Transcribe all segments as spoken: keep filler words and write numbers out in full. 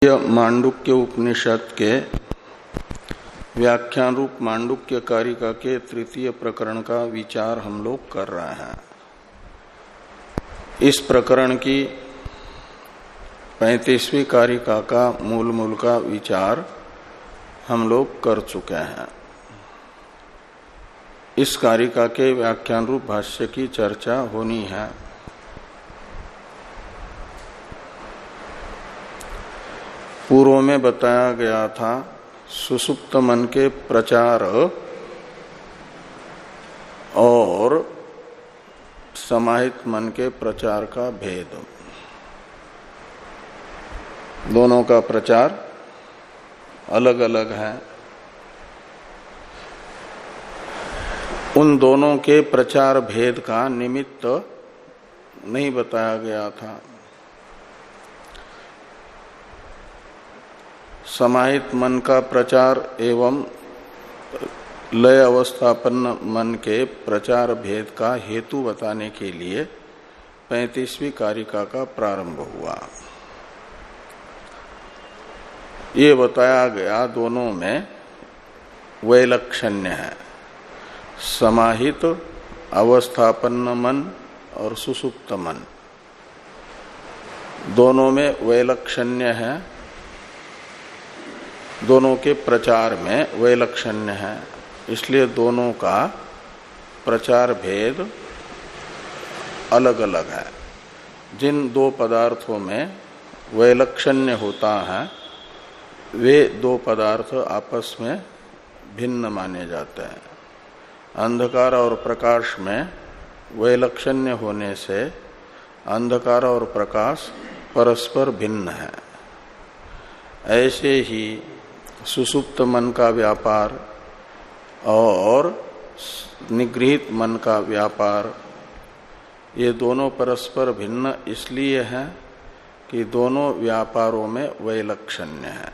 मांडुक्य उपनिषद के व्याख्यान रूप मांडुक्य कारिका के तृतीय प्रकरण का विचार हम लोग कर रहे हैं। इस प्रकरण की पैंतीसवीं कारिका का मूल मूल का विचार हम लोग कर चुके हैं। इस कारिका के व्याख्यान रूप भाष्य की चर्चा होनी है। पूर्व में बताया गया था सुसुप्त मन के प्रचार और समाहित मन के प्रचार का भेद। दोनों का प्रचार अलग अलग है। उन दोनों के प्रचार भेद का निमित्त नहीं बताया गया था। समाहित मन का प्रचार एवं लय अवस्थापन्न मन के प्रचार भेद का हेतु बताने के लिए पैंतीसवीं कारिका का प्रारंभ हुआ। ये बताया गया दोनों में वैलक्षण्य है। समाहित अवस्थापन्न मन और सुसुप्त मन दोनों में वैलक्षण्य है। दोनों के प्रचार में वैलक्षण्य है, इसलिए दोनों का प्रचार भेद अलग अलग है। जिन दो पदार्थों में वैलक्षण्य होता है वे दो पदार्थ आपस में भिन्न माने जाते हैं। अंधकार और प्रकाश में वैलक्षण्य होने से अंधकार और प्रकाश परस्पर भिन्न है। ऐसे ही सुसुप्त मन का व्यापार और निगृहीत मन का व्यापार ये दोनों परस्पर भिन्न इसलिए हैं कि दोनों व्यापारों में वैलक्षण्य है।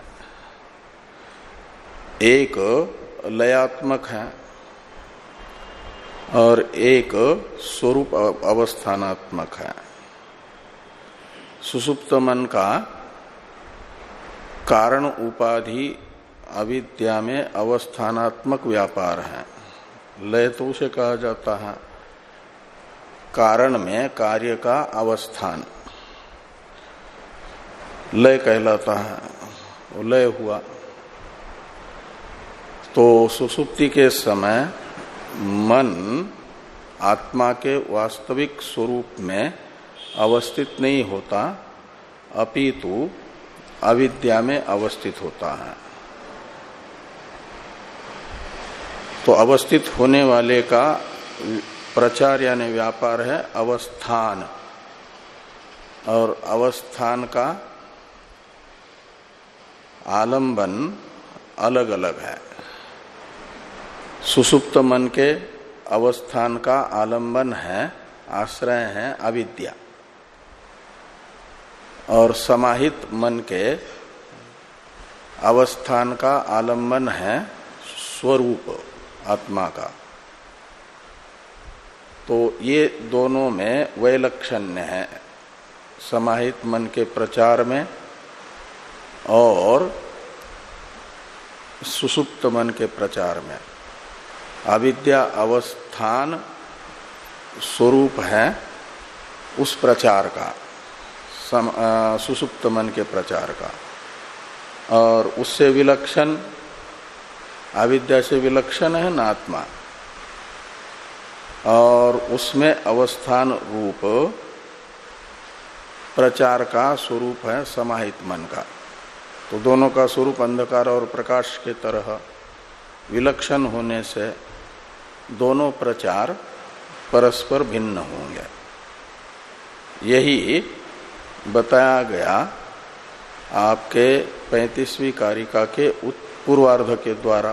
एक लयात्मक है और एक स्वरूप अवस्थानात्मक है। सुसुप्त मन का कारण उपाधि अविद्या में अवस्थानात्मक व्यापार है। लय तो उसे कहा जाता है कारण में कार्य का अवस्थान लय कहलाता है। वो लय हुआ तो सुसुप्ति के समय मन आत्मा के वास्तविक स्वरूप में अवस्थित नहीं होता, अपितु अविद्या में अवस्थित होता है। तो अवस्थित होने वाले का प्रचार यानी व्यापार है अवस्थान, और अवस्थान का आलंबन अलग अलग है। सुसुप्त मन के अवस्थान का आलंबन है, आश्रय है अविद्या, और समाहित मन के अवस्थान का आलंबन है स्वरूप आत्मा का। तो ये दोनों में वैलक्षण्य है, समाहित मन के प्रचार में और सुसुप्त मन के प्रचार में। अविद्या अवस्थान स्वरूप है उस प्रचार का, सम, आ, सुसुप्त मन के प्रचार का, और उससे विलक्षण अविद्या से विलक्षण है ना आत्मा, और उसमें अवस्थान रूप प्रचार का स्वरूप है समाहित मन का। तो दोनों का स्वरूप अंधकार और प्रकाश के तरह विलक्षण होने से दोनों प्रचार परस्पर भिन्न होंगे। यही बताया गया आपके पैंतीसवीं कारिका के पूर्वार्ध के द्वारा।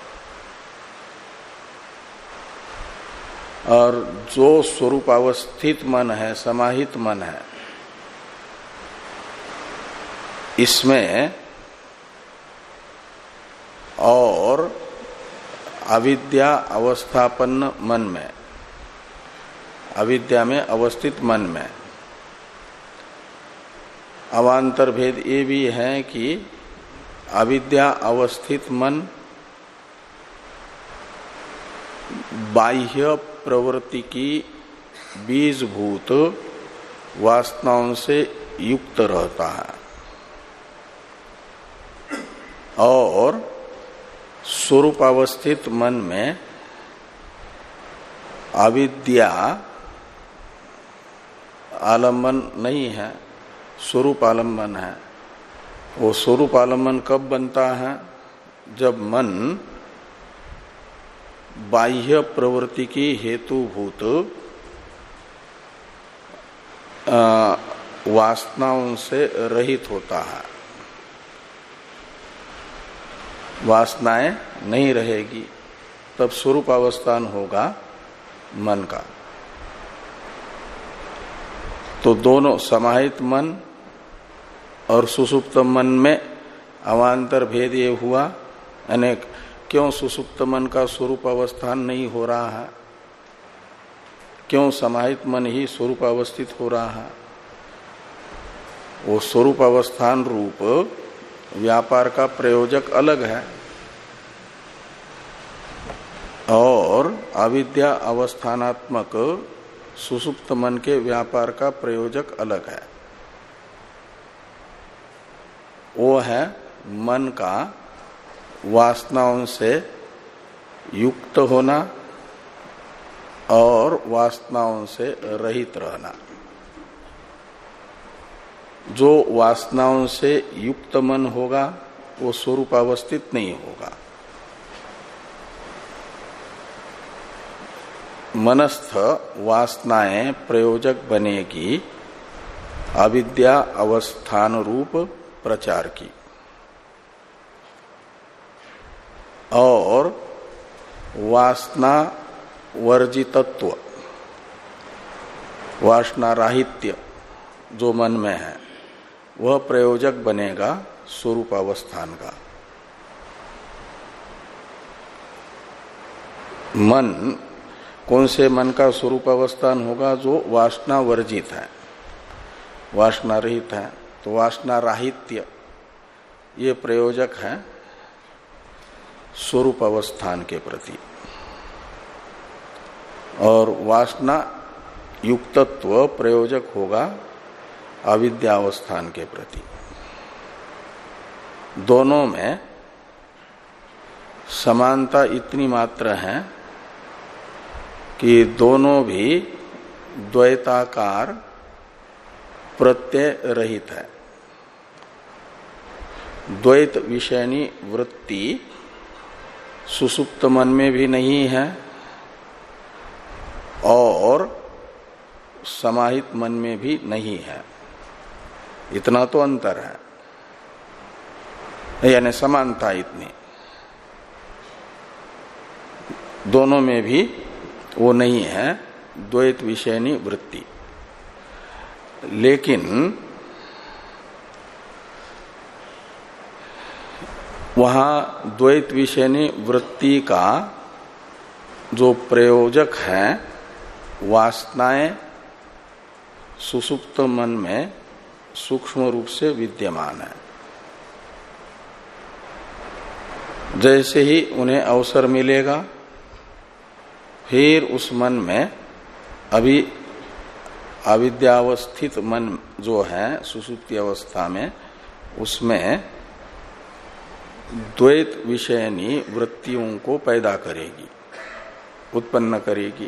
और जो स्वरूपावस्थित मन है, समाहित मन है, इसमें और अविद्या अवस्थापन्न मन में, अविद्या में अवस्थित मन में अवान्तर भेद ये भी है कि अविद्या अवस्थित मन बाह्य प्रवृत्ति की बीजभूत वासनाओं से युक्त रहता है और स्वरूपावस्थित मन में अविद्या आलम्बन नहीं है, स्वरूप आलम्बन है। वो स्वरूप आलम्बन कब बनता है? जब मन बाह्य प्रवृत्ति की हेतुभूत वासनाओं से रहित होता है। वासनाएं नहीं रहेगी तब स्वरूप अवस्थान होगा मन का। तो दोनों समाहित मन और सुसुप्त मन में अवान्तर भेद ये हुआ। यानी क्यों सुसुप्त मन का स्वरूप अवस्थान नहीं हो रहा है, क्यों समाहित मन ही स्वरूप अवस्थित हो रहा है? वो स्वरूप अवस्थान रूप व्यापार का प्रयोजक अलग है और अविद्या अवस्थानात्मक सुसुप्त मन के व्यापार का प्रयोजक अलग है। वो है मन का वासनाओं से युक्त होना और वासनाओं से रहित रहना। जो वासनाओं से युक्त मन होगा वो स्वरूपावस्थित नहीं होगा। मनस्थ वासनाएं प्रयोजक बनेगी अविद्या अवस्थान रूप प्रचार की और वासना वर्जितत्व वासना राहित्य जो मन में है वह प्रयोजक बनेगा स्वरूप अवस्थान का। मन कौन से मन का स्वरूप अवस्थान होगा? जो वासना वर्जित है, वासना रहित है। तो वासना राहित्य ये प्रयोजक है स्वरूप अवस्थान के प्रति और वासना युक्तत्व प्रयोजक होगा अविद्यावस्थान के प्रति। दोनों में समानता इतनी मात्र है कि दोनों भी द्वैताकार प्रत्यय रहित है। द्वैत विषयनी वृत्ति सुसुप्त मन में भी नहीं है और समाहित मन में भी नहीं है। इतना तो अंतर है, यानी समानता इतनी। दोनों में भी वो नहीं है द्वैत विषयनी वृत्ति। लेकिन वहां द्वैत विषयनी वृत्ति का जो प्रयोजक है वासनाएं सुसुप्त मन में सूक्ष्म रूप से विद्यमान है। जैसे ही उन्हें अवसर मिलेगा फिर उस मन में अभी अविद्यावस्थित मन जो है सुसुप्ति अवस्था में उसमें द्वैत विषयनी वृत्तियों को पैदा करेगी, उत्पन्न करेगी।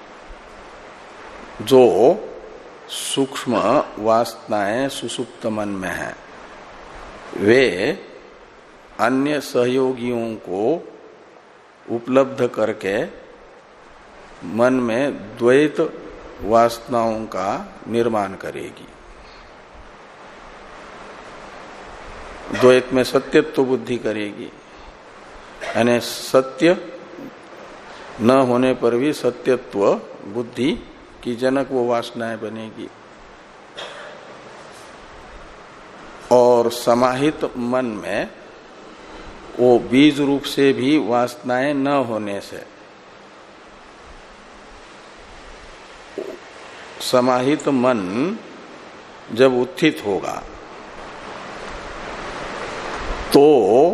जो सूक्ष्म वासनाएं सुसुप्त मन में है वे अन्य सहयोगियों को उपलब्ध करके मन में द्वैत वासनाओं का निर्माण करेगी। द्वैत में सत्यत्व बुद्धि करेगी, यानी सत्य न होने पर भी सत्यत्व बुद्धि की जनक वो वासनाएं बनेगी। और समाहित मन में वो बीज रूप से भी वासनाएं न होने से समाहित मन जब उत्थित होगा तो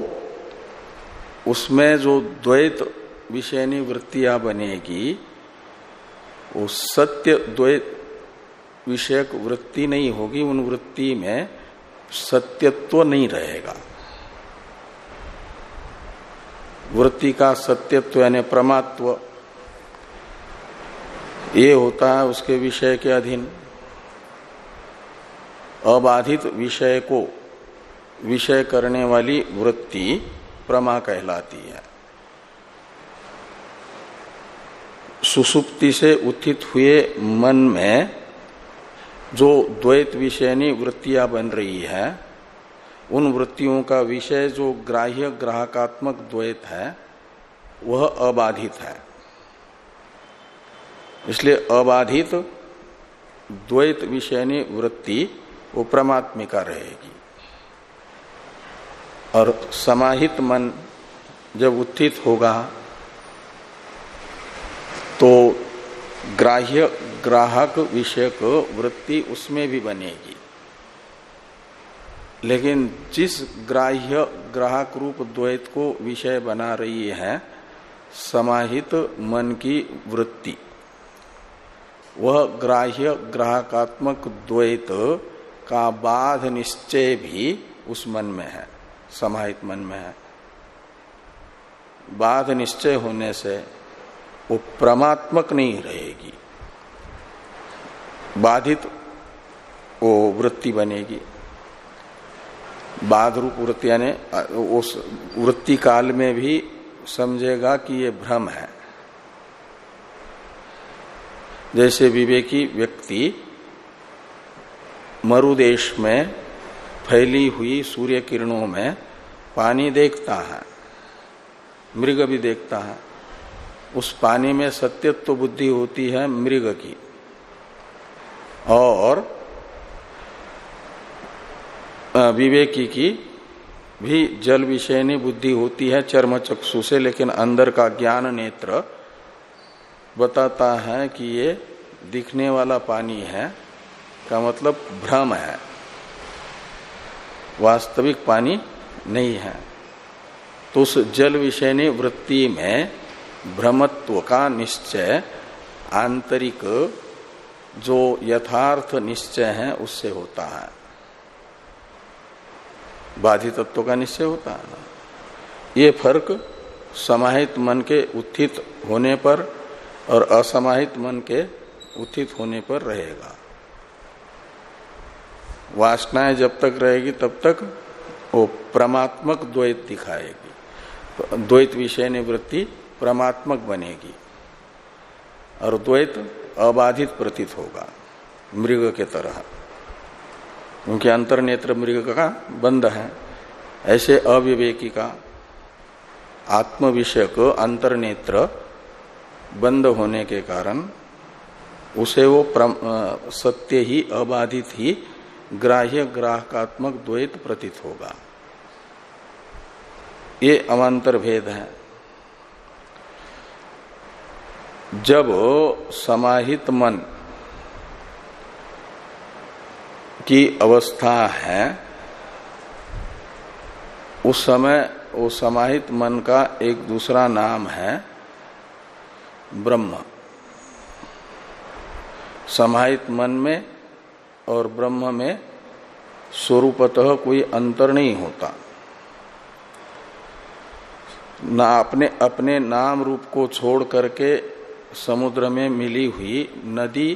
उसमें जो द्वैत विषयनी वृत्तियां बनेगी वो सत्य द्वैत विषयक वृत्ति नहीं होगी। उन वृत्ति में सत्यत्व नहीं रहेगा। वृत्ति का सत्यत्व यानी प्रमात्व ये होता है उसके विषय के अधीन। अबाधित विषय को विषय करने वाली वृत्ति प्रमा कहलाती है। सुषुप्ति से उत्थित हुए मन में जो द्वैत विषयनी वृत्तियां बन रही है उन वृत्तियों का विषय जो ग्राह्य ग्राहकात्मक द्वैत है वह अबाधित है। इसलिए अबाधित द्वैत विषयनी वृत्ति वो परमात्मिका रहेगी। और समाहित मन जब उत्थित होगा तो ग्राह्य ग्राहक विषयक वृत्ति उसमें भी बनेगी। लेकिन जिस ग्राह्य ग्राहक रूप द्वैत को विषय बना रही है समाहित मन की वृत्ति, वह ग्राह्य ग्राहकात्मक द्वैत का बाध निश्चय भी उस मन में है, समाहित मन में है। बाध निश्चय होने से वो परमात्मक नहीं रहेगी, बाधित वो वृत्ति बनेगी। बाध रूप वृत्ति यानी उस वृत्ति काल में भी समझेगा कि ये भ्रम है। जैसे विवेकी व्यक्ति मरुदेश में फैली हुई सूर्य किरणों में पानी देखता है, मृग भी देखता है। उस पानी में सत्यत्व बुद्धि होती है मृग की, और विवेकी की भी जल विषयनी बुद्धि होती है चर्म चक्षु से। लेकिन अंदर का ज्ञान नेत्र बताता है कि ये दिखने वाला पानी है, का मतलब भ्रम है, वास्तविक पानी नहीं है। तो उस जल विषयनी वृत्ति में भ्रमत्व का निश्चय आंतरिक जो यथार्थ निश्चय है उससे होता है, बाधित तत्व का निश्चय होता है ना। ये फर्क समाहित मन के उत्थित होने पर और असमाहित मन के उत्थित होने पर रहेगा। वासनाएं जब तक रहेगी तब तक वो परमात्मक द्वैत दिखाएगी, द्वैत विषय निवृत्ति परमात्मक बनेगी और द्वैत अबाधित प्रतीत होगा मृग के तरह, क्योंकि अंतर्नेत्र मृग का बंद है। ऐसे अविवेकी का आत्म विषयक अंतर्नेत्र बंद होने के कारण उसे वो सत्य ही अबाधित ही ग्राह्य ग्राहकात्मक द्वैत प्रतीत होगा। ये अवान्तर भेद है। जब समाहित मन की अवस्था है उस समय वो समाहित मन का एक दूसरा नाम है ब्रह्म। समाहित मन में और ब्रह्म में स्वरूपतः कोई अंतर नहीं होता। ना अपने अपने नाम रूप को छोड़ करके समुद्र में मिली हुई नदी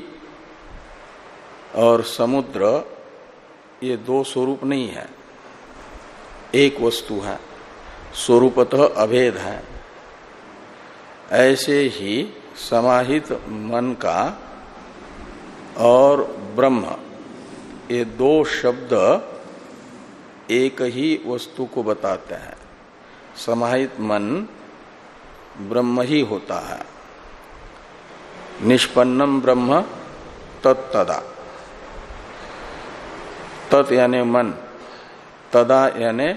और समुद्र ये दो स्वरूप नहीं है, एक वस्तु है, स्वरूपतः अभेद है। ऐसे ही समाहित मन का और ब्रह्म ये दो शब्द एक ही वस्तु को बताते हैं। समाहित मन ब्रह्म ही होता है। निष्पन्नम ब्रह्म तत्तदा, तत् यानी मन, तदा यानी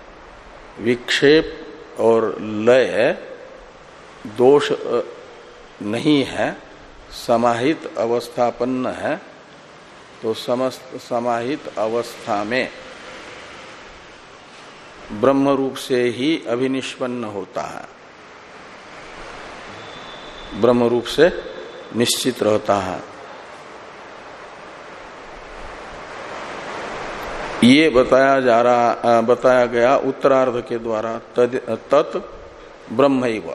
विक्षेप और लय दोष नहीं है, समाहित अवस्थापन्न है। तो समस्त समाहित अवस्था में ब्रह्म रूप से ही अभिनिष्पन्न होता है, ब्रह्म रूप से निश्चित रहता है। ये बताया जा रहा बताया गया उत्तरार्ध के द्वारा। तत् ब्रह्मैव,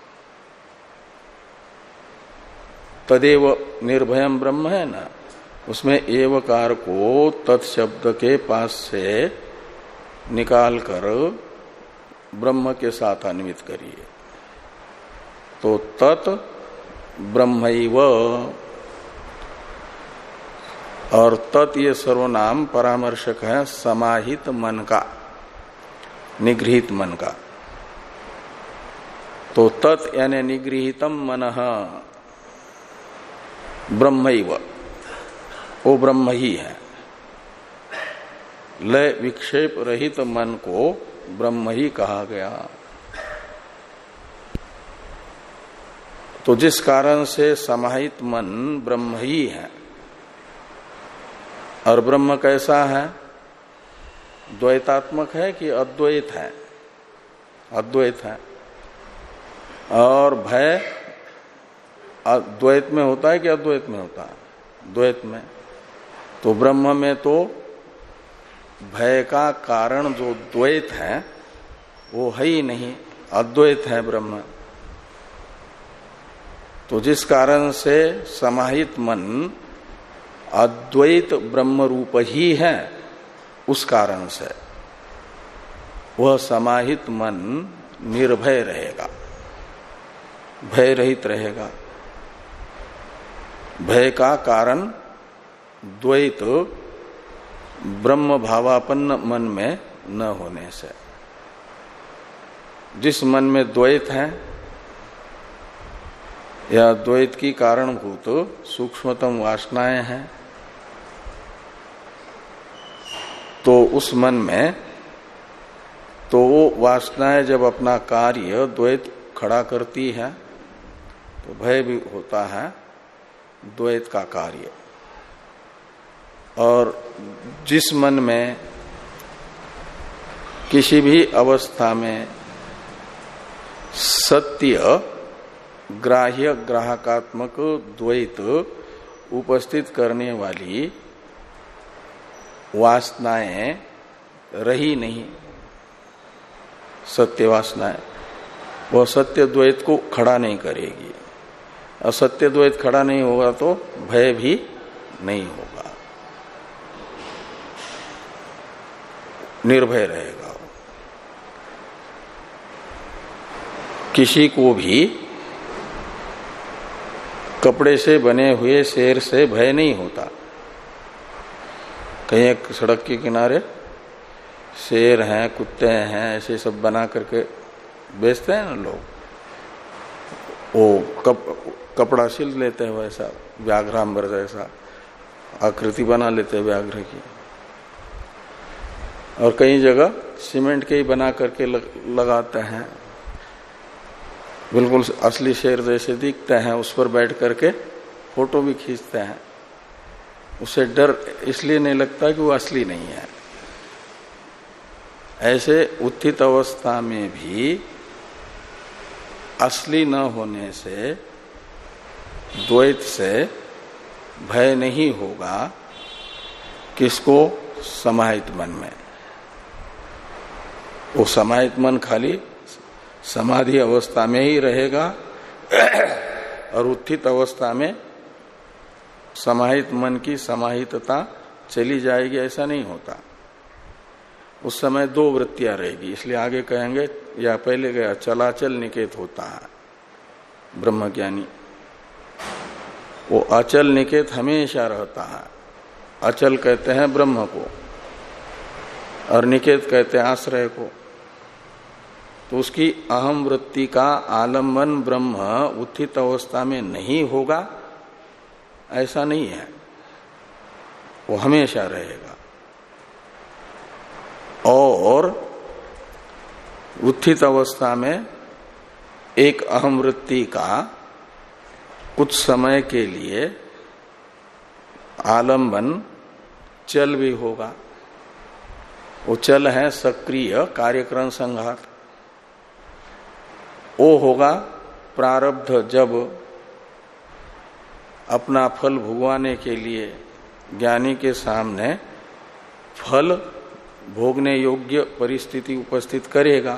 तदेव निर्भयम ब्रह्म है ना, उसमें एवकार को तत्शब्द के पास से निकाल कर ब्रह्म के साथ अन्वित करिए तो तत् ब्रह्मैव, और तत् ये सर्वनाम परामर्शक है समाहित मन का, निगृहित मन का। तो तत् यानी निगृहितम मनः ब्रह्मैव, वो ब्रह्म ही है। लय विक्षेप रहित मन को ब्रह्म ही कहा गया। तो जिस कारण से समाहित मन ब्रह्म ही है, और ब्रह्म कैसा है? द्वैतात्मक है कि अद्वैत है? अद्वैत है। और भय द्वैत में होता है कि अद्वैत में होता है? द्वैत में। तो ब्रह्म में तो भय का कारण जो द्वैत है वो है ही नहीं, अद्वैत है ब्रह्म। तो जिस कारण से समाहित मन अद्वैत ब्रह्म रूप ही है, उस कारण से वह समाहित मन निर्भय रहेगा, भय रहित रहेगा। भय का कारण द्वैत ब्रह्म भावापन्न मन में न होने से। जिस मन में द्वैत है या द्वैत की कारणभूत सूक्ष्मतम वासनाएं हैं, तो उस मन में तो वो वासनाएं जब अपना कार्य द्वैत खड़ा करती है तो भय भी होता है द्वैत का कार्य। और जिस मन में किसी भी अवस्था में सत्य ग्राह्य ग्राहकात्मक द्वैत उपस्थित करने वाली वासनाएं रही नहीं, सत्य वासनाएं, वह सत्य द्वैत को खड़ा नहीं करेगी। असत्य द्वैत खड़ा नहीं होगा तो भय भी नहीं होगा, निर्भय रहेगा। किसी को भी कपड़े से बने हुए शेर से भय नहीं होता। कहीं एक सड़क के किनारे शेर हैं, कुत्ते हैं, ऐसे सब बना करके बेचते हैं ना लोग। वो कप, कपड़ा सिल लेते हैं वैसा, व्याघ्रांबर जैसा आकृति बना लेते हैं व्याघ्र की। और कई जगह सीमेंट के ही बना करके लग, लगाते हैं, बिल्कुल असली शेर जैसे दिखते हैं। उस पर बैठ करके फोटो भी खींचते हैं। उसे डर इसलिए नहीं लगता कि वो असली नहीं है। ऐसे उत्थित अवस्था में भी असली न होने से द्वैत से भय नहीं होगा। किसको? समाहित मन में। वो समाहित मन खाली समाधि अवस्था में ही रहेगा और उत्थित अवस्था में समाहित मन की समाहितता चली जाएगी, ऐसा नहीं होता। उस समय दो वृत्तियां रहेगी। इसलिए आगे कहेंगे, या पहले गया, चलाचल निकेत होता है ब्रह्मज्ञानी। वो अचल निकेत हमेशा रहता है। अचल कहते हैं ब्रह्म को और निकेत कहते हैं आश्रय को। तो उसकी अहम वृत्ति का आलम्बन ब्रह्म उत्थित अवस्था में नहीं होगा, ऐसा नहीं है। वो हमेशा रहेगा। और उत्थित अवस्था में एक अहम वृत्ति का कुछ समय के लिए आलम्बन चल भी होगा। वो चल है सक्रिय कार्यक्रम संघात। वो होगा प्रारब्ध जब अपना फल भोगवाने के लिए ज्ञानी के सामने फल भोगने योग्य परिस्थिति उपस्थित करेगा,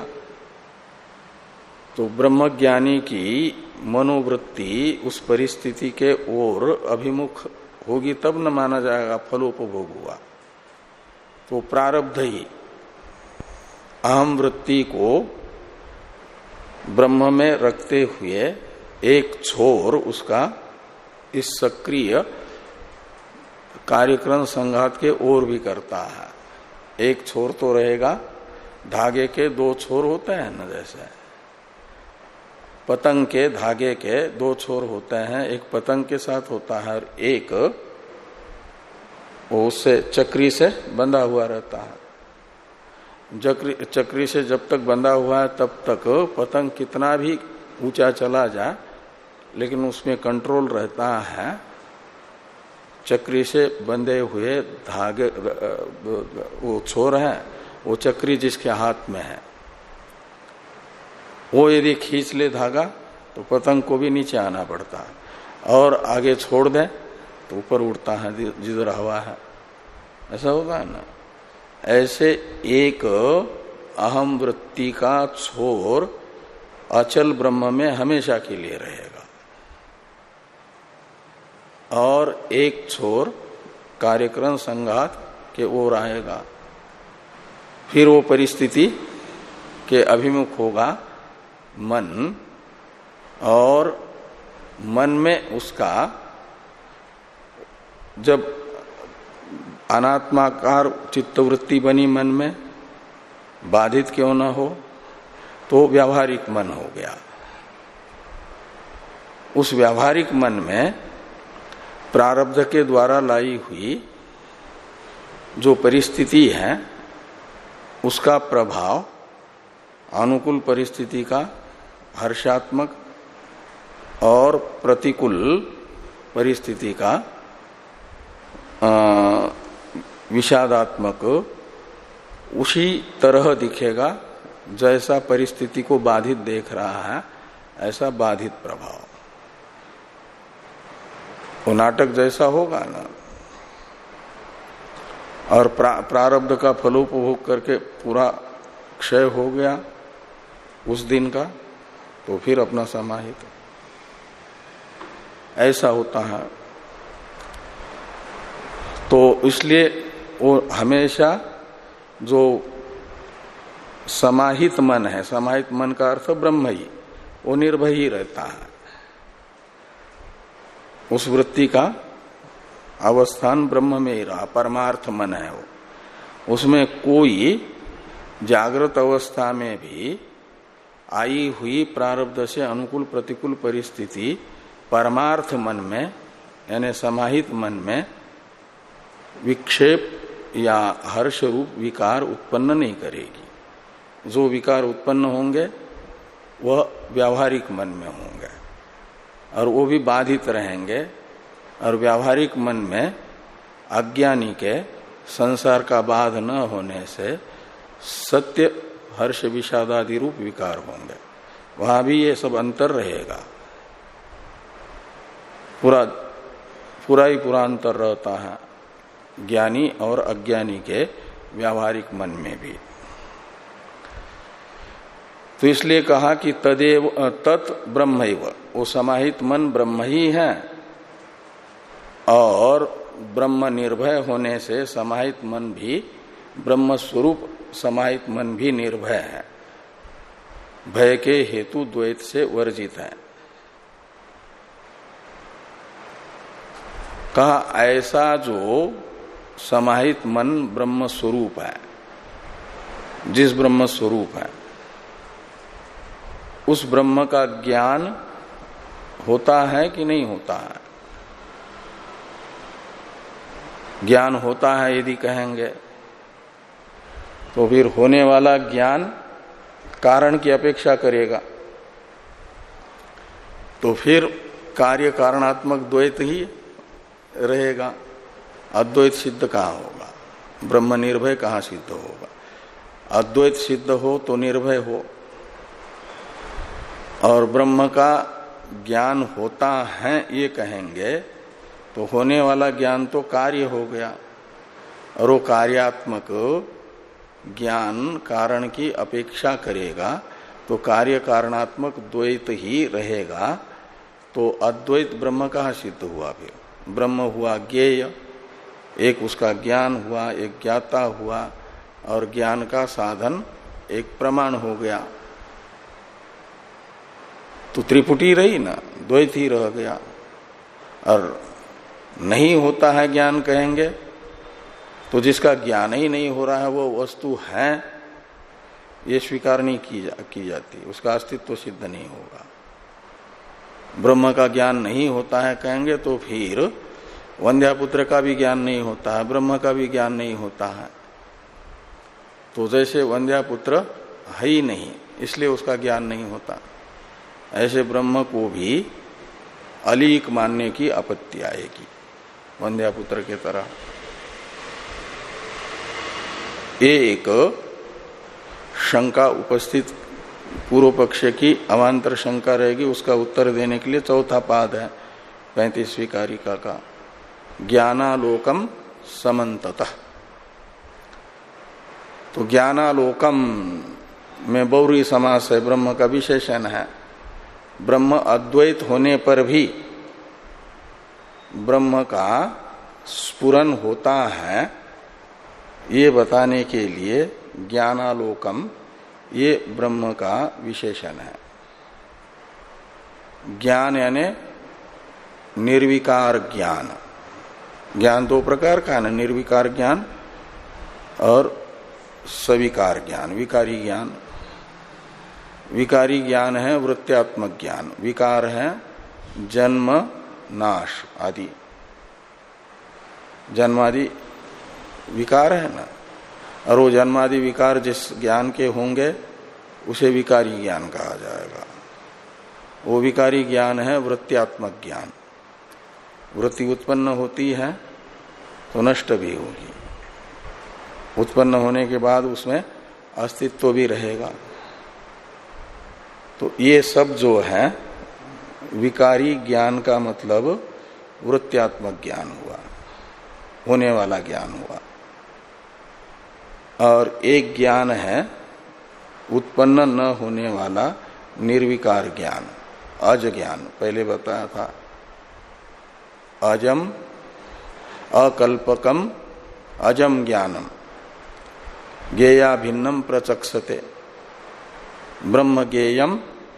तो ब्रह्मज्ञानी की मनोवृत्ति उस परिस्थिति के ओर अभिमुख होगी, तब न माना जाएगा फलोपभोग हुआ। तो प्रारब्ध ही अहम वृत्ति को ब्रह्म में रखते हुए एक छोर उसका इस सक्रिय कार्यक्रम संघात के ओर भी करता है। एक छोर तो रहेगा, धागे के दो छोर होते हैं न, जैसे पतंग के धागे के दो छोर होते हैं, एक पतंग के साथ होता है और एक वो उससे चक्री से बंधा हुआ रहता है। चक्री चक्री से जब तक बंधा हुआ है तब तक पतंग कितना भी ऊंचा चला जाए लेकिन उसमें कंट्रोल रहता है। चक्री से बंधे हुए धागे वो छोर है, वो चक्री जिसके हाथ में है, वो यदि खींच ले धागा तो पतंग को भी नीचे आना पड़ता है, और आगे छोड़ दे तो ऊपर उड़ता है जिधर हवा है। ऐसा होता है ना। ऐसे एक अहम वृत्ति का छोर अचल ब्रह्म में हमेशा के लिए रहेगा और एक छोर कार्यक्रम संघात के ओर आएगा। फिर वो परिस्थिति के अभिमुख होगा मन, और मन में उसका जब अनात्माकार चित्तवृत्ति बनी मन में, बाधित क्यों न हो, तो व्यावहारिक मन हो गया। उस व्यावहारिक मन में प्रारब्ध के द्वारा लाई हुई जो परिस्थिति है उसका प्रभाव अनुकूल परिस्थिति का हर्षात्मक और प्रतिकूल परिस्थिति का विषादात्मक उसी तरह दिखेगा जैसा परिस्थिति को बाधित देख रहा है, ऐसा बाधित प्रभाव वो नाटक जैसा होगा ना। और प्रा, प्रारब्ध का फलोपभोग करके पूरा क्षय हो गया उस दिन का, तो फिर अपना समाहित ऐसा होता है। तो इसलिए वो हमेशा जो समाहित मन है, समाहित मन का अर्थ ब्रह्म ही, वो निर्भय ही रहता है। उस वृत्ति का अवस्थान ब्रह्म में ही रहा, परमार्थ मन है वो। उसमें कोई जागृत अवस्था में भी आई हुई प्रारब्ध से अनुकूल प्रतिकूल परिस्थिति परमार्थ मन में यानी समाहित मन में विक्षेप या हर्ष रूप विकार उत्पन्न नहीं करेगी। जो विकार उत्पन्न होंगे वह व्यावहारिक मन में होंगे और वो भी बाधित रहेंगे। और व्यावहारिक मन में अज्ञानी के संसार का बाध न होने से सत्य हर्ष विषादादि रूप विकार होंगे, वहां भी ये सब अंतर रहेगा। पूरा पूरा ही पूरा अंतर रहता है ज्ञानी और अज्ञानी के व्यावहारिक मन में भी। तो इसलिए कहा कि तदेव तत् ब्रह्मैव, वो समाहित मन ब्रह्म ही है और ब्रह्म निर्भय होने से समाहित मन भी ब्रह्म स्वरूप समाहित मन भी निर्भय है, भय के हेतु द्वैत से वर्जित है। कहा ऐसा जो समाहित मन ब्रह्म स्वरूप है, जिस ब्रह्म स्वरूप है उस ब्रह्म का ज्ञान होता है कि नहीं होता है? ज्ञान होता है यदि कहेंगे तो फिर होने वाला ज्ञान कारण की अपेक्षा करेगा, तो फिर कार्य कारणात्मक द्वैत ही रहेगा। अद्वैत सिद्ध कहाँ होगा? ब्रह्म निर्भय कहाँ सिद्ध होगा? अद्वैत सिद्ध हो तो निर्भय हो, और ब्रह्म का ज्ञान होता है ये कहेंगे तो होने वाला ज्ञान तो कार्य हो गया, और वो कार्यात्मक ज्ञान कारण की अपेक्षा करेगा तो कार्य कारणात्मक द्वैत ही रहेगा। तो अद्वैत ब्रह्म कहाँ सिद्ध हुआ? फिर ब्रह्म हुआ ज्ञेय, एक उसका ज्ञान हुआ, एक ज्ञाता हुआ, और ज्ञान का साधन एक प्रमाण हो गया। तो त्रिपुटी रही ना, द्वैत ही रह गया। और नहीं होता है ज्ञान कहेंगे तो जिसका ज्ञान ही नहीं हो रहा है वो वस्तु है ये स्वीकार नहीं की, जा, की जाती, उसका अस्तित्व तो सिद्ध नहीं होगा। ब्रह्म का ज्ञान नहीं होता है कहेंगे तो फिर वंध्यापुत्र का भी ज्ञान नहीं होता है, ब्रह्म का भी ज्ञान नहीं होता है। तो जैसे वंध्यापुत्र है ही नहीं इसलिए उसका ज्ञान नहीं होता, ऐसे ब्रह्म को भी अलीक मानने की आपत्ति आएगी वंध्यापुत्र के तरह। ये एक शंका उपस्थित पूर्व पक्ष की अवांतर शंका रहेगी, उसका उत्तर देने के लिए चौथा पाद है पैंतीसवीं कारिका का, ज्ञानालोकम समन्ततः। तो ज्ञानालोकम में बहुरी समास है, ब्रह्म का विशेषण है। ब्रह्म अद्वैत होने पर भी ब्रह्म का स्फुरन होता है ये बताने के लिए ज्ञानालोकम ये ब्रह्म का विशेषण है। ज्ञान यानी निर्विकार ज्ञान, ज्ञान दो प्रकार का है ना, निर्विकार ज्ञान और सविकार ज्ञान, विकारी ज्ञान। विकारी ज्ञान है वृत्त्यात्मक ज्ञान, विकार है जन्म नाश आदि, जन्मादि विकार है ना, और वो जन्मादि विकार जिस ज्ञान के होंगे उसे विकारी ज्ञान कहा जाएगा। वो विकारी ज्ञान है वृत्त्यात्मक ज्ञान, वृत्ति उत्पन्न होती है तो नष्ट भी होगी, उत्पन्न होने के बाद उसमें अस्तित्व भी रहेगा। तो ये सब जो है विकारी ज्ञान का मतलब वृत्त्यात्मक ज्ञान हुआ, होने वाला ज्ञान हुआ। और एक ज्ञान है उत्पन्न न होने वाला निर्विकार ज्ञान, अज ज्ञान, पहले बताया था। अजम अकल्पकम अजम ज्ञानम ज्ञेया भिन्नम प्रचक्षते ब्रह्म ज्ञेयम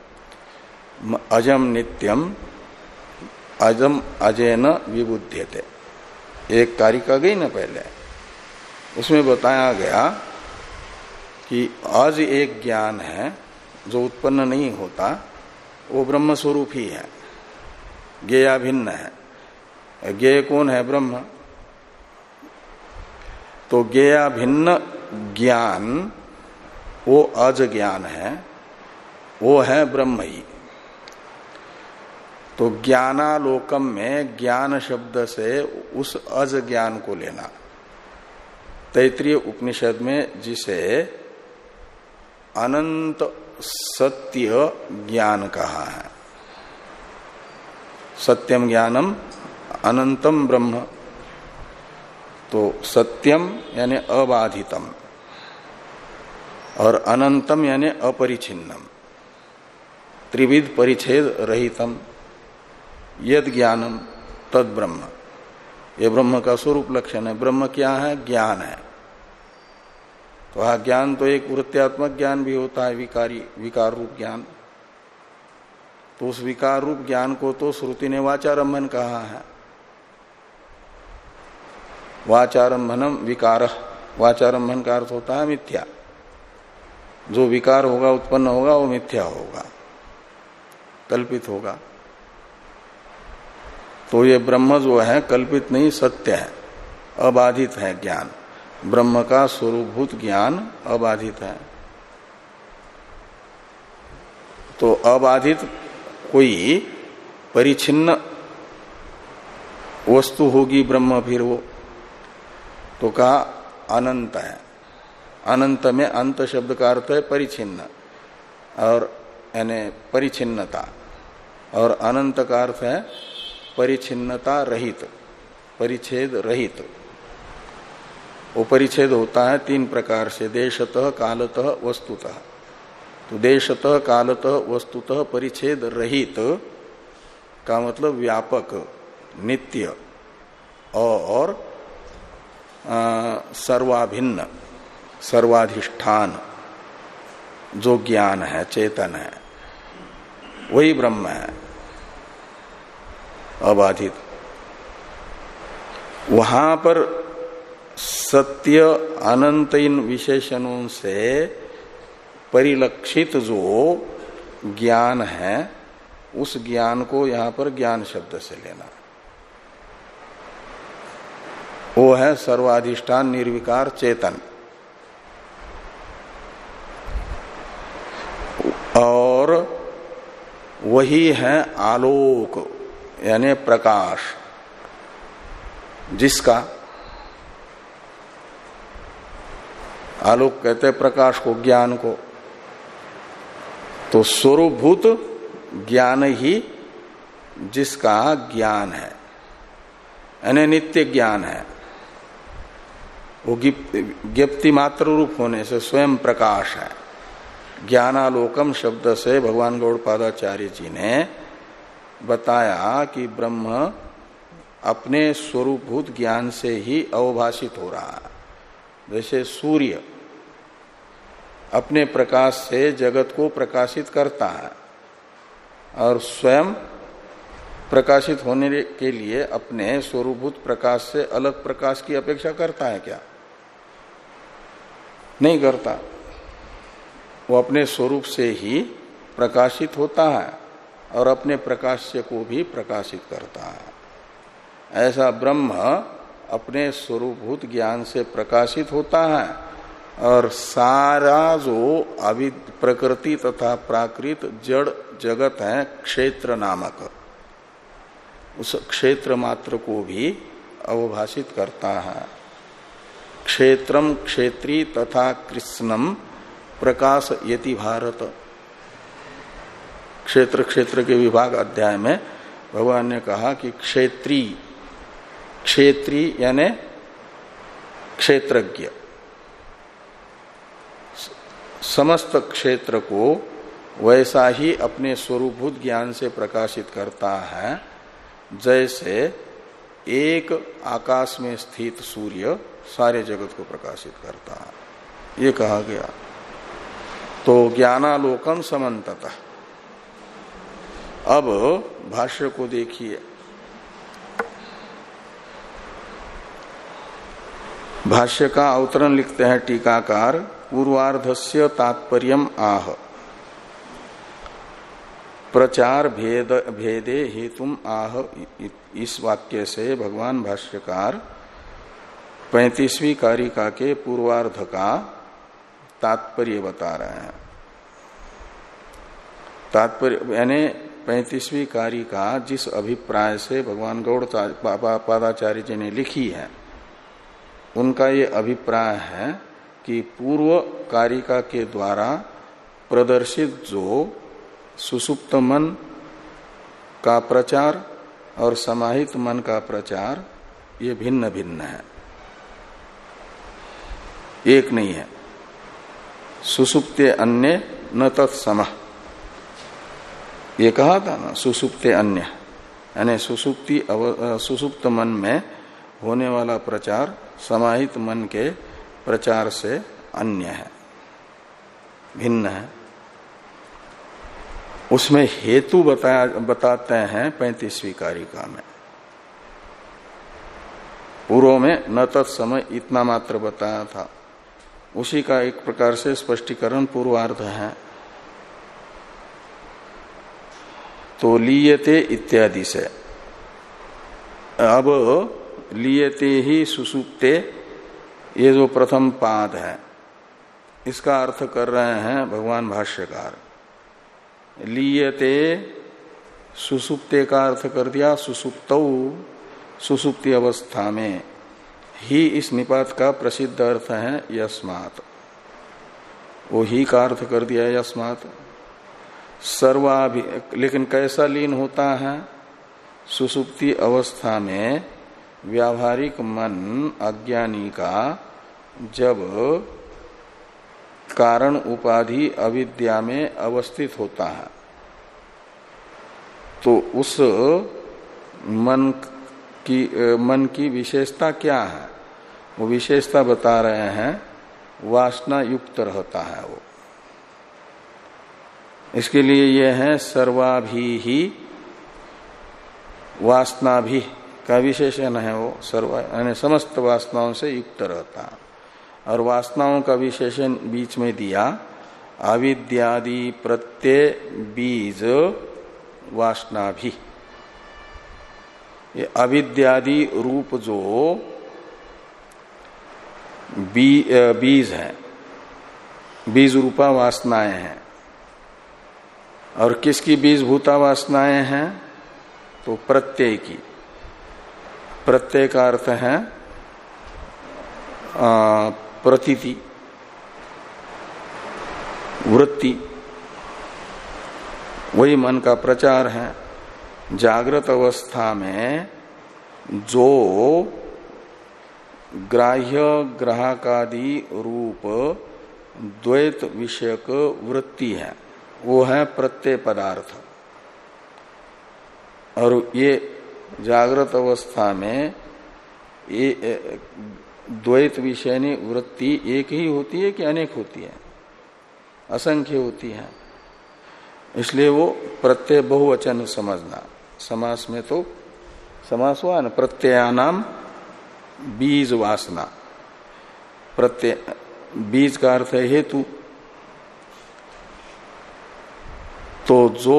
अजम नित्यम अजम अजेन विबुध्यते। एक कारिका गई ना पहले, उसमें बताया गया कि आज एक ज्ञान है जो उत्पन्न नहीं होता, वो ब्रह्म स्वरूप ही है, ज्ञेया भिन्न है। ज्ञेय कौन है? ब्रह्म। तो ज्ञेया भिन्न ज्ञान वो अज ज्ञान है, वो है ब्रह्म ही। तो ज्ञानालोकम में ज्ञान शब्द से उस अज ज्ञान को लेना। तैत्रीय उपनिषद में जिसे अनंत सत्य ज्ञान कहा है, सत्यम ज्ञानम अनंतम ब्रह्म, तो सत्यम यानी अबाधितम और अनंतम यानी अपरिछिन्नम, त्रिविध परिच्छेद रहितम, यद ज्ञानम तद ब्रह्म। ये ब्रह्म का स्वरूप लक्षण है। ब्रह्म क्या है? ज्ञान है। तो वह ज्ञान तो एक वृत्त्यात्मक ज्ञान भी होता है, विकारी विकार रूप ज्ञान। तो उस विकार रूप ज्ञान को तो श्रुति ने वाचारंभन कहा है। वाचारंभनम विकार, वाचारंभन का अर्थ होता है मिथ्या। जो विकार होगा, उत्पन्न होगा, वो मिथ्या होगा, कल्पित होगा। तो ये ब्रह्म जो है कल्पित नहीं, सत्य है, अबाधित है ज्ञान। ब्रह्म का स्वरूपभूत ज्ञान अबाधित है। तो अबाधित कोई परिच्छिन्न वस्तु होगी ब्रह्म, फिर वो तो कहा अनंत है। अनंत में अंत शब्द का अर्थ है परिचिन्न और यानी परिचिन्नता, और अनंत का अर्थ है परिचिन्नता रहित, परिच्छेद रहित। वो परिच्छेद होता है तीन प्रकार से, देशतः कालतः वस्तुतः। तो देशतः कालतः वस्तुतः परिच्छेद रहित का मतलब व्यापक, नित्य और सर्वाभिन्न, सर्वाधिष्ठान जो ज्ञान है, चेतन है, वही ब्रह्म है, अबाधित। वहां पर सत्य अनंत इन विशेषणों से परिलक्षित जो ज्ञान है, उस ज्ञान को यहां पर ज्ञान शब्द से लेना। वो है सर्वाधिष्ठान निर्विकार चेतन, और वही है आलोक यानी प्रकाश, जिसका आलोक कहते हैं प्रकाश को, ज्ञान को। तो स्वरूपभूत ज्ञान ही जिसका ज्ञान है, यानी नित्य ज्ञान है। वो ज्ञप्ति मात्र रूप होने से स्वयं प्रकाश है। ज्ञानालोकम शब्द से भगवान गौड़पादाचार्य जी ने बताया कि ब्रह्म अपने स्वरूपभूत ज्ञान से ही अवभाषित हो रहा है। जैसे सूर्य अपने प्रकाश से जगत को प्रकाशित करता है, और स्वयं प्रकाशित होने के लिए अपने स्वरूपभूत प्रकाश से अलग प्रकाश की अपेक्षा करता है क्या? नहीं करता। वो अपने स्वरूप से ही प्रकाशित होता है और अपने प्रकाश्य को भी प्रकाशित करता है। ऐसा ब्रह्म अपने स्वरूपभूत ज्ञान से प्रकाशित होता है, और सारा जो अविद प्रकृति तथा प्राकृत जड़ जगत है क्षेत्र नामक, उस क्षेत्र मात्र को भी अवभाषित करता है। क्षेत्रम क्षेत्री तथा कृष्णम प्रकाश यति भारत। क्षेत्र क्षेत्र के विभाग अध्याय में भगवान ने कहा कि क्षेत्री, क्षेत्री यानी क्षेत्रज्ञ, समस्त क्षेत्र को वैसा ही अपने स्वरूपभूत ज्ञान से प्रकाशित करता है जैसे एक आकाश में स्थित सूर्य सारे जगत को प्रकाशित करता है, ये कहा गया। तो ज्ञानालोकम समन्ततः। अब भाष्य को देखिए, भाष्य का अवतरण लिखते हैं टीकाकार, पूर्वार्धस्य तात्पर्यम आह प्रचार भेद भेदे हेतुम आह। इस वाक्य से भगवान भाष्यकार पैंतीसवीं कारिका के पूर्वार्ध का तात्पर्य बता रहे हैं। तात्पर्य यानी पैंतीसवीं कारिका जिस अभिप्राय से भगवान गौड़पादाचार्य जी ने लिखी है, उनका ये अभिप्राय है कि पूर्व कारिका के द्वारा प्रदर्शित जो सुसुप्त मन का प्रचार और समाहित मन का प्रचार, ये भिन्न भिन्न है, एक नहीं है। सुसुप्ते अन्य न तत्समः, ये कहा था ना, सुसुप्ते अन्य यानी सुसुप्ति सुसुप्त मन में होने वाला प्रचार समाहित मन के प्रचार से अन्य है, भिन्न है। उसमें हेतु बताया बताते हैं पैंतीसवीं कारिका में। पूर्व में न तत्समय इतना मात्र बताया था, उसी का एक प्रकार से स्पष्टीकरण पूर्वार्ध है। तो लीयते इत्यादि से, अब लीयते ही सुसुप्ते, ये जो प्रथम पाद है, इसका अर्थ कर रहे हैं भगवान भाष्यकार। लीयते सुसुप्ते का अर्थ कर दिया सुसुप्तौ, सुसुप्ति अवस्था में ही। इस निपात का प्रसिद्ध अर्थ है यस्मात्, वो ही का अर्थ कर दिया यस्मात्। सर्वाभि, लेकिन कैसा लीन होता है? सुसुप्ति अवस्था में व्यावहारिक मन अज्ञानी का जब कारण उपाधि अविद्या में अवस्थित होता है तो उस मन की मन की विशेषता क्या है? वो विशेषता बता रहे हैं, वासना युक्त रहता है वो। इसके लिए ये है सर्वाभि ही, वासना भी का विशेषण है वो, सर्व यानी समस्त वासनाओं से युक्त रहता है। और वासनाओं का विशेषण बीच में दिया, अविद्यादि प्रत्यय बीज वासना भी। ये अविद्यादि रूप जो बी, बीज है, बीज रूपा वासनाएं हैं। और किसकी बीज भूता वासनाएं हैं? तो प्रत्यय की। प्रत्यय का अर्थ है प्रतीति, वृत्ति, वही मन का प्रचार है। जागृत अवस्था में जो ग्राह्य ग्राहकादि रूप द्वैत विषयक वृत्ति है वो है प्रत्यय पदार्थ। और ये जागृत अवस्था में ये द्वैत विषयनी वृत्ति एक ही होती है कि अनेक होती है? असंख्य होती है। इसलिए वो प्रत्यय बहुवचन समझना। समास में तो समास हुआ न, प्रत्ययानाम बीज वासना। प्रत्यय बीज का अर्थ है हेतु। तो जो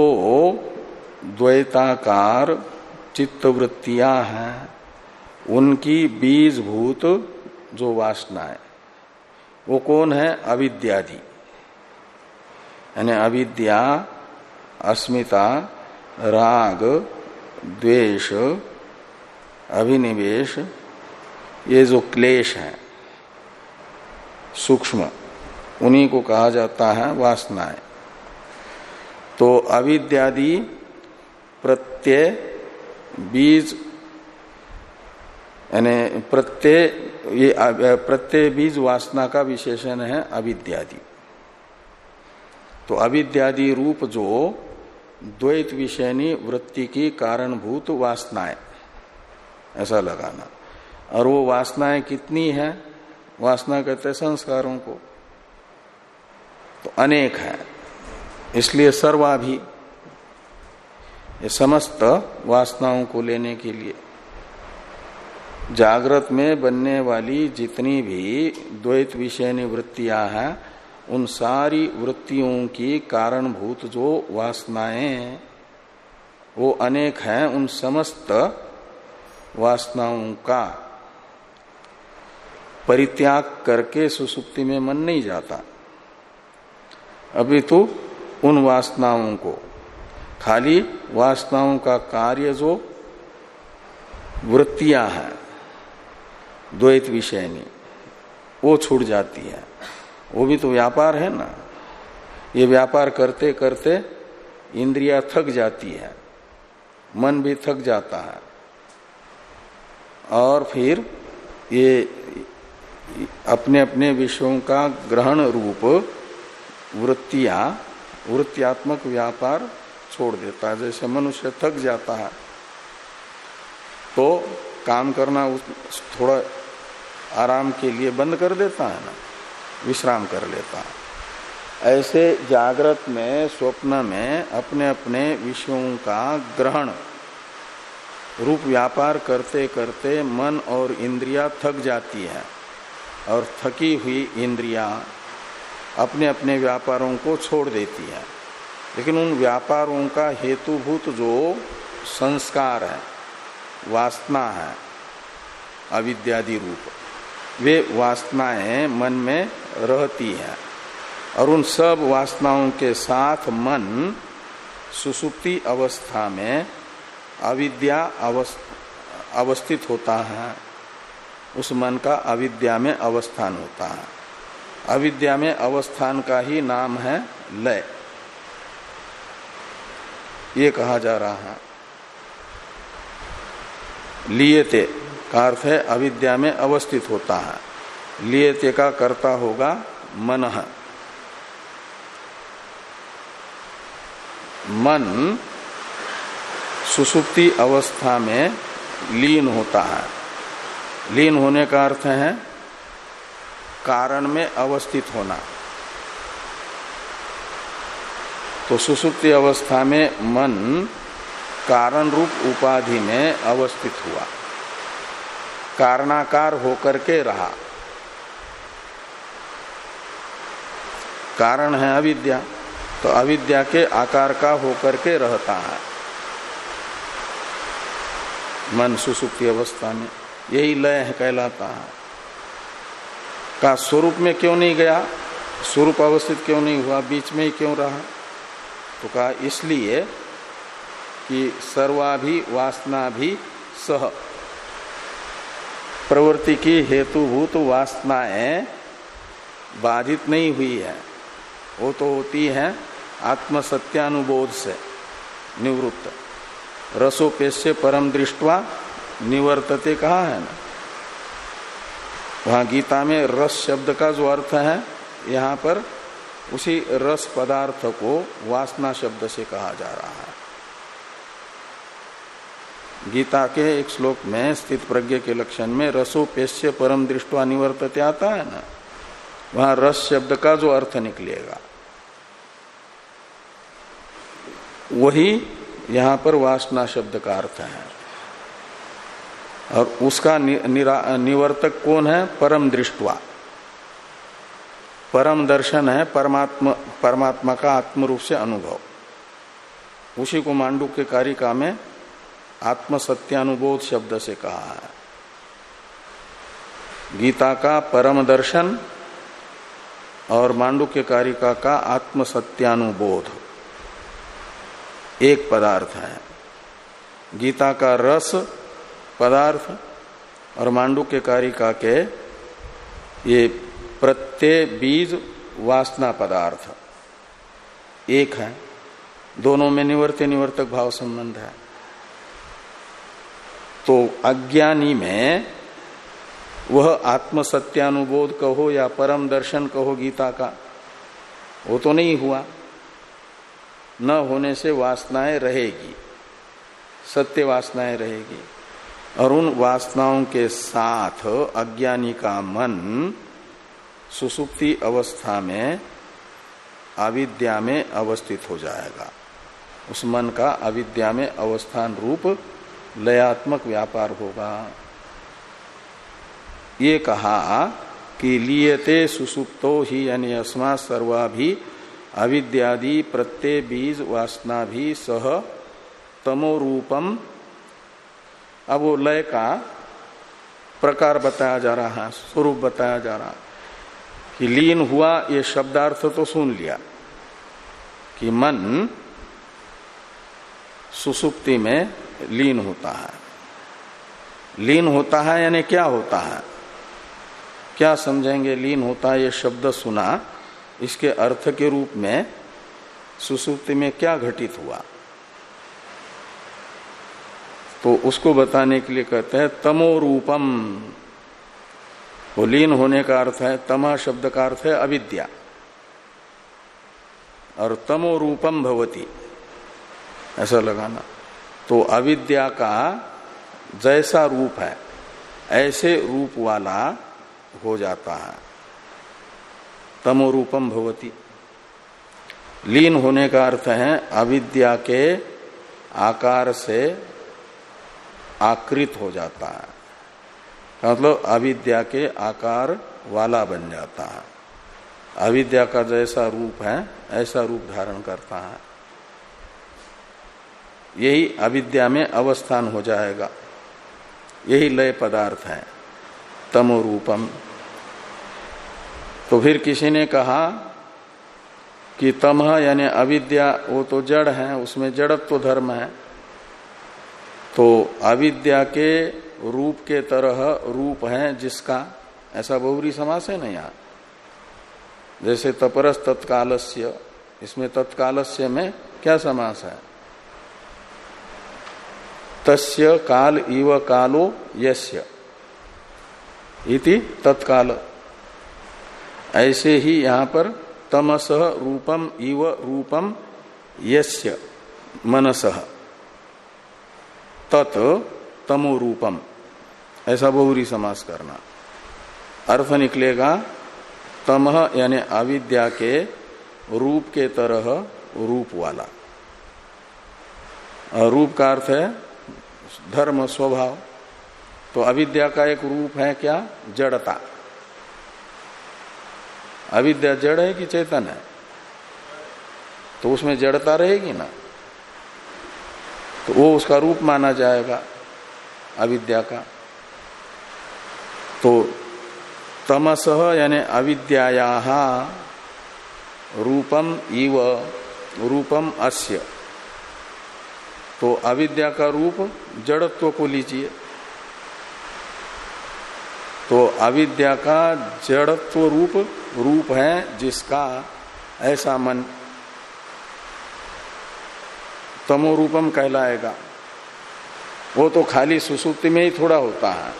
द्वैताकार चित्तवृत्तियां हैं उनकी बीजभूत जो वासना है वो कौन है? अविद्यादि, यानी अविद्या, अस्मिता, राग, द्वेष, अभिनिवेश, ये जो क्लेश है सूक्ष्म, उन्हीं को कहा जाता है वासनाएं। तो अविद्यादि प्रत्यय बीज, यानी प्रत्यय, ये प्रत्यय बीज वासना का विशेषण है अविद्यादि। तो अविद्यादि रूप जो द्वैत विषयनी वृत्ति की कारणभूत वासनाएं, ऐसा लगाना। और वो वासनाएं कितनी है? वासना कहते हैं संस्कारों को, तो अनेक है। इसलिए सर्वाभि, ये समस्त वासनाओं को लेने के लिए जागृत में बनने वाली जितनी भी द्वैत विषयनी वृत्तियां हैं उन सारी वृत्तियों की कारणभूत जो वासनाएं वो अनेक हैं। उन समस्त वासनाओं का परित्याग करके सुसुप्ति में मन नहीं जाता। अभी तो उन वासनाओं को, खाली वासनाओं का कार्य जो वृत्तियां हैं द्वैत विषयनी, वो छूट जाती है। वो भी तो व्यापार है ना। ये व्यापार करते करते इंद्रियां थक जाती है, मन भी थक जाता है, और फिर ये अपने अपने विषयों का ग्रहण रूप वृत्तियां, वृत्त्यात्मक व्यापार छोड़ देता है। जैसे मनुष्य थक जाता है तो काम करना थोड़ा आराम के लिए बंद कर देता है ना, विश्राम कर लेता है। ऐसे जागृत में, स्वप्न में अपने अपने विषयों का ग्रहण रूप व्यापार करते करते मन और इंद्रियां थक जाती है, और थकी हुई इंद्रियां अपने अपने व्यापारों को छोड़ देती है। लेकिन उन व्यापारों का हेतुभूत जो संस्कार है, वासना है अविद्यादि रूप, वे वासनाएं मन में रहती हैं। और उन सब वासनाओं के साथ मन सुसुप्ति अवस्था में अविद्या अवस्थित होता है। उस मन का अविद्या में अवस्थान होता है। अविद्या में अवस्थान का ही नाम है लय, ये कहा जा रहा है। लियते का अर्थ है अविद्या में अवस्थित होता है, लियते का कर्ता होगा मनः। मन सुषुप्ति अवस्था में लीन होता है। लीन होने का अर्थ है कारण में अवस्थित होना। तो सुषुप्ति अवस्था में मन कारण रूप उपाधि में अवस्थित हुआ, कारणाकार होकर के रहा। कारण है अविद्या, तो अविद्या के आकार का होकर के रहता है मन सुषुप्ति अवस्था में, यही लय है कहलाता है। का स्वरूप में क्यों नहीं गया, स्वरूप अवस्थित क्यों नहीं हुआ, बीच में ही क्यों रहा? तो कहा इसलिए कि सर्वाभि वासना भी सह, प्रवृत्ति की हेतुभूत वासनाएं बाधित नहीं हुई है, वो तो होती है आत्म सत्यानुबोध से निवृत्त। रसोपेश्य परम दृष्ट्वा निवर्तते कहा है ना, वहां गीता में रस शब्द का जो अर्थ है यहाँ पर उसी रस पदार्थ को वासना शब्द से कहा जा रहा है। गीता के एक श्लोक में स्थित प्रज्ञ के लक्षण में रसोपेश्य परम दृष्ट्वा निवर्तते आता है ना, वहां रस शब्द का जो अर्थ निकलेगा वही यहां पर वासना शब्द का अर्थ है। और उसका नि, निवर्तक कौन है? परम दृष्ट्वा। परम दर्शन है परमात्मा, परमात्मा का आत्म रूप से अनुभव। उसी को मांडुक्य कारिका में आत्म सत्यानुबोध शब्द से कहा है। गीता का परम दर्शन और मांडुक्य कारिका का आत्म सत्यानुबोध एक पदार्थ है। गीता का रस पदार्थ और मांडुक्य कारिका के ये प्रत्यय बीज वासना पदार्थ एक है, दोनों में निवर्त्य निवर्तक भाव संबंध है। तो अज्ञानी में वह आत्म सत्यानुबोध कहो या परम दर्शन कहो गीता का, वो तो नहीं हुआ। न होने से वासनाएं रहेगी, सत्य वासनाएं रहेगी, और उन वासनाओं के साथ अज्ञानी का मन सुषुप्ति अवस्था में अविद्या में अवस्थित हो जाएगा। उस मन का अविद्या में अवस्थान रूप लयात्मक व्यापार होगा। ये कहा कि लियते सुसुप्तो ही यानी अस्मा सर्वा भी अविद्यादि प्रत्यय बीज वासना भी सह तमो रूपम। अब वो लय का प्रकार बताया जा रहा है, स्वरूप बताया जा रहा है कि लीन हुआ, ये शब्दार्थ तो सुन लिया कि मन सुसुप्ति में लीन होता है। लीन होता है यानी क्या होता है, क्या समझेंगे? लीन होता है ये शब्द सुना, इसके अर्थ के रूप में सुसुप्ति में क्या घटित हुआ, तो उसको बताने के लिए कहते हैं तमो रूपम। वो लीन होने का अर्थ है, तम शब्द का अर्थ है अविद्या, और तमो रूपम भवति ऐसा लगाना। तो अविद्या का जैसा रूप है ऐसे रूप वाला हो जाता है, तमो रूपम भवति। लीन होने का अर्थ है अविद्या के आकार से आकृत हो जाता है, मतलब अविद्या के आकार वाला बन जाता है। अविद्या का जैसा रूप है ऐसा रूप धारण करता है, यही अविद्या में अवस्थान हो जाएगा। यही लय पदार्थ है तमो रूपम। तो फिर किसी ने कहा कि तमह यानी अविद्या वो तो जड़ है, उसमें जड़त्व तो धर्म है, तो अविद्या के रूप के तरह रूप है जिसका, ऐसा बहुरी समास है ना यहाँ, जैसे तपरस तत्कालस्य, इसमें तत्कालस्य में क्या समास है? तस्य काल इव कालो यस्य इति तत्काल। ऐसे ही यहां पर तमसः रूपम इव रूपम यस्य मनसः तत् तमो रूपम, ऐसा बहुरी समास करना। अर्थ निकलेगा तमह यानी अविद्या के रूप के तरह रूप वाला। रूप का अर्थ है धर्म स्वभाव। तो अविद्या का एक रूप है क्या? जड़ता। अविद्या जड़ है कि चेतन है? तो उसमें जड़ता रहेगी ना, तो वो उसका रूप माना जाएगा अविद्या का। तो तमसः यानी अविद्यायाः रूपम इव रूपम अस्य, तो अविद्या का रूप जड़त्व को लीजिए। तो अविद्या का जड़त्व रूप रूप है जिसका ऐसा मन तमो रूपम कहलाएगा। वो तो खाली सुसुप्ति में ही थोड़ा होता है।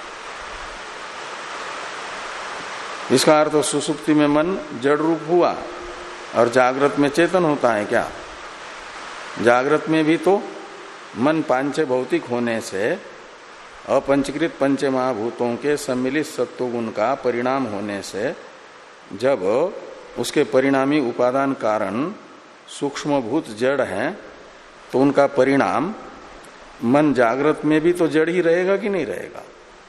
इसका अर्थ सुसुप्ति में मन जड़ रूप हुआ और जागृत में चेतन होता है क्या? जागृत में भी तो मन पांच भौतिक होने से अपंचकृत पंच महाभूतों के सम्मिलित सत्वगुण का परिणाम होने से जब उसके परिणामी उपादान कारण सूक्ष्म भूत जड़ हैं, तो उनका परिणाम मन जागृत में भी तो जड़ ही रहेगा कि नहीं रहेगा?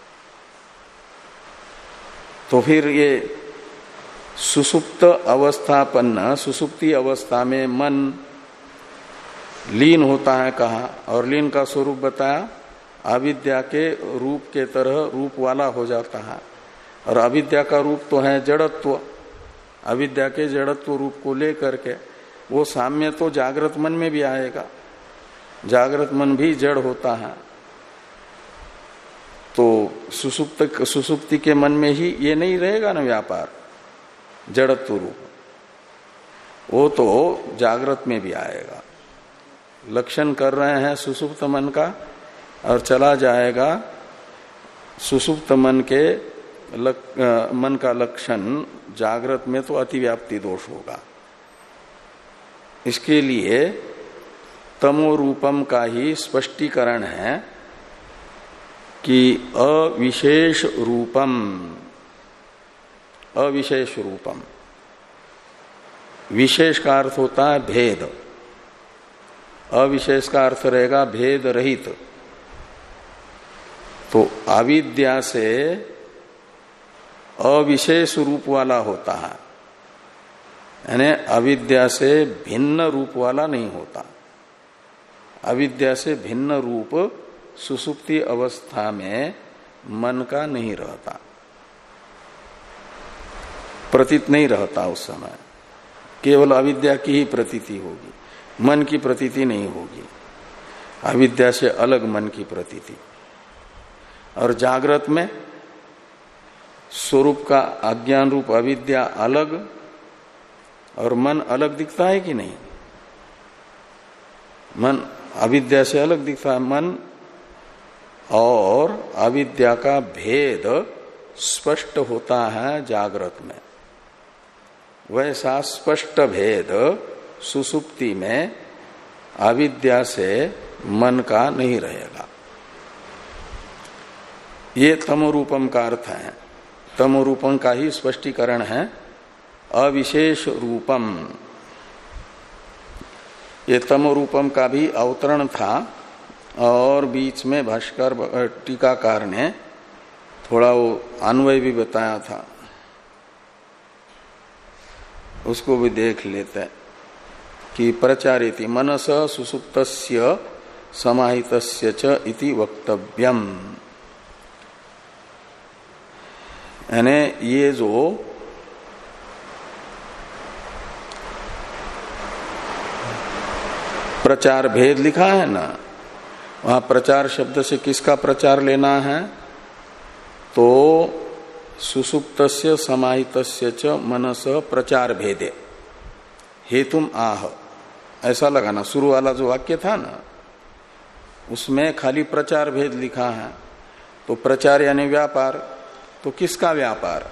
तो फिर ये सुसुप्त अवस्थापन्न सुसुप्ति अवस्था में मन लीन होता है कहा, और लीन का स्वरूप बताया अविद्या के रूप के तरह रूप वाला हो जाता है। और अविद्या का रूप तो है जड़त्व। अविद्या के जड़त्व रूप को लेकर के वो साम्य तो जागृत मन में भी आएगा। जागृत मन भी जड़ होता है। तो सुसुप्त सुसुप्ति के मन में ही ये नहीं रहेगा ना व्यापार जड़त्व रूप, वो तो जागृत में भी आएगा। लक्षण कर रहे हैं सुसुप्त मन का, और चला जाएगा सुसुप्त मन के लक, आ, मन का लक्षण जागृत में तो अतिव्याप्ति दोष होगा। इसके लिए तमो रूपम का ही स्पष्टीकरण है कि अविशेष रूपम, अविशेष रूपम। विशेष का अर्थ होता है भेद, अविशेष का अर्थ रहेगा भेद रहित। तो अविद्या से अविशेष रूप वाला होता है, यानी अविद्या से भिन्न रूप वाला नहीं होता। अविद्या से भिन्न रूप सुसुप्ति अवस्था में मन का नहीं रहता, प्रतीत नहीं रहता। उस समय केवल अविद्या की ही प्रतीति होगी, मन की प्रतीति नहीं होगी। अविद्या से अलग मन की प्रतीति। और जागृत में स्वरूप का अज्ञान रूप अविद्या अलग और मन अलग दिखता है कि नहीं? मन अविद्या से अलग दिखता है। मन और अविद्या का भेद स्पष्ट होता है जागृत में। वैसा स्पष्ट भेद सुसुप्ति में अविद्या से मन का नहीं रहेगा। ये तमोरूपम का अर्थ है। तमोरूपम का ही स्पष्टीकरण है अविशेष रूपम। ये तमोरूपम का भी अवतरण था, और बीच में भाष्कर टीकाकार ने थोड़ा वो अन्वय भी बताया था, उसको भी देख लेते हैं कि प्रचारिति मनस सुसुप्तस्य समाहितस्य च इति वक्तव्यम। यानी ये जो प्रचार भेद लिखा है ना, वहां प्रचार शब्द से किसका प्रचार लेना है? तो सुसुप्तस्य समाहितस्य च मनस प्रचार भेदे हेतुम आह, ऐसा लगाना। शुरू वाला जो वाक्य था ना उसमें खाली प्रचार भेद लिखा है, तो प्रचार यानी व्यापार, तो किसका व्यापार?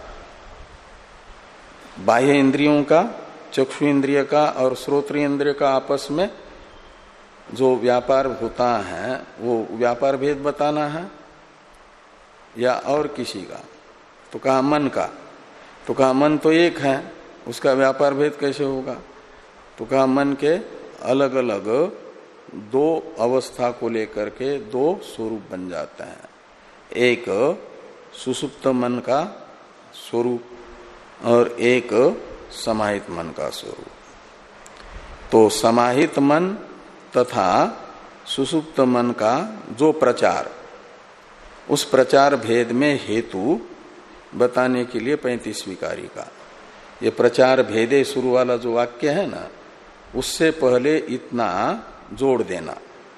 बाह्य इंद्रियों का, चक्षु इंद्रिय का और श्रोत्रिय इंद्रिय का आपस में जो व्यापार होता है वो व्यापार भेद बताना है, या और किसी का? तो कहा मन का। तो कहा मन तो एक है, उसका व्यापार भेद कैसे होगा? तो कहा मन के अलग अलग दो अवस्था को लेकर के दो स्वरूप बन जाते हैं। एक सुसुप्त मन का स्वरूप और एक समाहित मन का स्वरूप। तो समाहित मन तथा सुसुप्त मन का जो प्रचार, उस प्रचार भेद में हेतु बताने के लिए पैंतीसवीं कारी का ये प्रचार भेदे शुरू वाला जो वाक्य है ना, उससे पहले इतना जोड़ देना।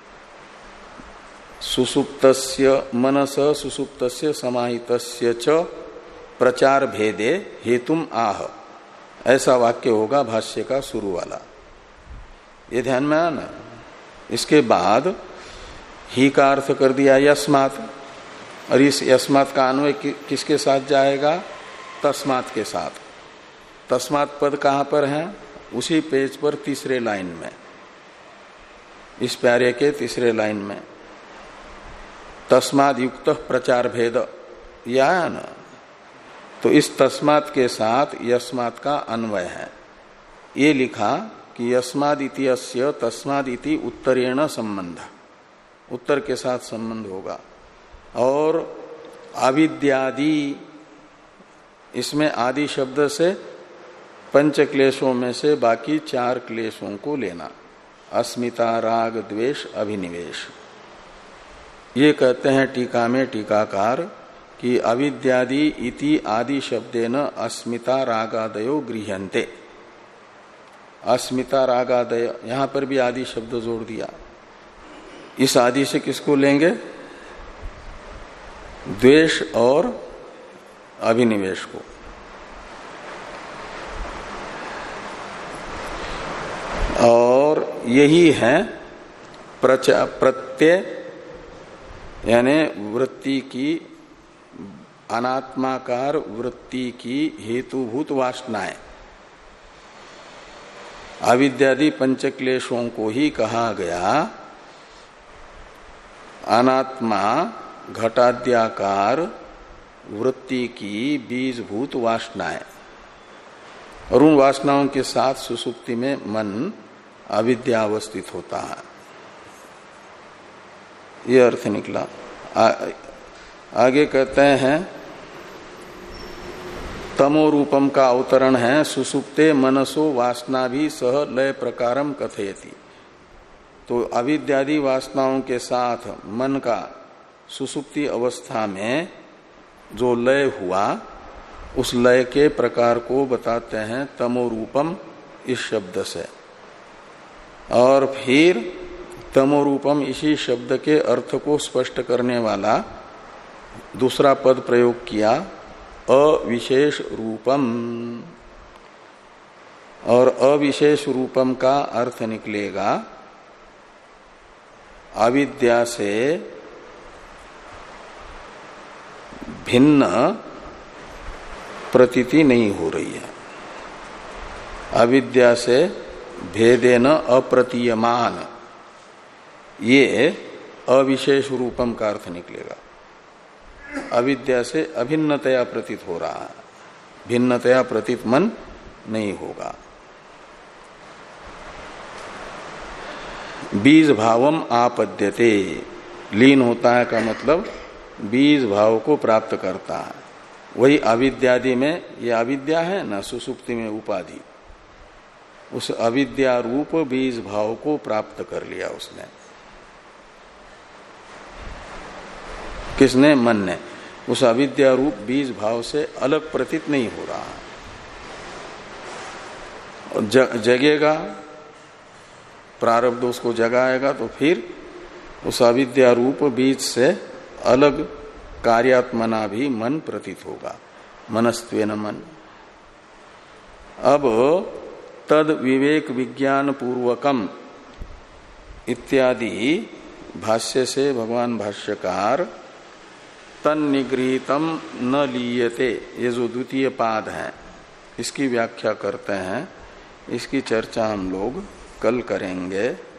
सुसुप्तस्य मनस सुसुप्तस्य समाहितस्य च प्रचार भेदे हेतुम आह, ऐसा वाक्य होगा भाष्य का शुरू वाला। ये ध्यान में आना। इसके बाद ही का अर्थ कर दिया यस्मात्, और इस यस्मात् का अन्वय कि, किसके साथ जाएगा? तस्मात् के साथ। तस्मात् पद कहां पर है? उसी पेज पर तीसरे लाइन में, इस प्यारे के तीसरे लाइन में तस्माद् युक्त प्रचार भेद यह है ना। तो इस तस्मात् के साथ यस्मात् का अन्वय है। ये लिखा कि यस्मादिति अस्य तस्मादिति उत्तरेण संबंध, उत्तर के साथ संबंध होगा। और अविद्यादि, इसमें आदि शब्द से पंच क्लेशों में से बाकी चार क्लेशों को लेना। अस्मिता, राग, द्वेष, अभिनिवेश। ये कहते हैं टीका में टीकाकार कि अविद्यादि इति आदि शब्देन अस्मिता रागादयो गृह्यन्ते। अस्मिता रागादय, यहां पर भी आदि शब्द जोड़ दिया। इस आदि से किसको लेंगे? द्वेष और अभिनिवेश को। और यही है प्रत्यय यानी वृत्ति की, अनात्माकार वृत्ति की हेतुभूत वासनाएं। अविद्यादि पंचक्लेशों को ही कहा गया अनात्मा घटाद्याकार वृत्ति की बीजभूत वासनाएं, और उन वासनाओं के साथ सुसुप्ति में मन अविद्या अवस्थित होता है। ये अर्थ निकला। आ, आगे कहते हैं तमो रूपम का अवतरण है सुसुप्ते मनसो वासना भी सह लय प्रकारम कथयति। तो अविद्यादि वासनाओं के साथ मन का सुसुप्ति अवस्था में जो लय हुआ, उस लय के प्रकार को बताते हैं तमो रूपम इस शब्द से। और फिर तमो रूपम इसी शब्द के अर्थ को स्पष्ट करने वाला दूसरा पद प्रयोग किया, अविशेष रूपम। और अविशेष रूपम का अर्थ निकलेगा अविद्या से भिन्न प्रतीति नहीं हो रही है, अविद्या से भेदेन अप्रतीयमान, ये अविशेष रूपम का अर्थ निकलेगा। अविद्या से अभिन्नतया प्रतीत हो रहा है, भिन्नतया प्रतीत मन नहीं होगा। बीज भावम आपद्यते, लीन होता है का मतलब बीज भाव को प्राप्त करता है। वही अविद्यादि में, ये अविद्या है ना सुसुप्ति में उपाधि, उस अविद्या रूप बीज भाव को प्राप्त कर लिया उसने। किसने? मन ने। उस अविद्या रूप बीज भाव से अलग प्रतीत नहीं हो रहा। और जगेगा, प्रारब्ध उसको जगाएगा, तो फिर उस अविद्या रूप बीज से अलग कार्यात्मना भी मन प्रतीत होगा। मनस्त्वेन मन। अब तद विवेक विज्ञान पूर्वकम इत्यादि भाष्य से भगवान भाष्यकार तन्निगृहीतम न लीयते, ये जो द्वितीय पाद है इसकी व्याख्या करते हैं। इसकी चर्चा हम लोग कल करेंगे।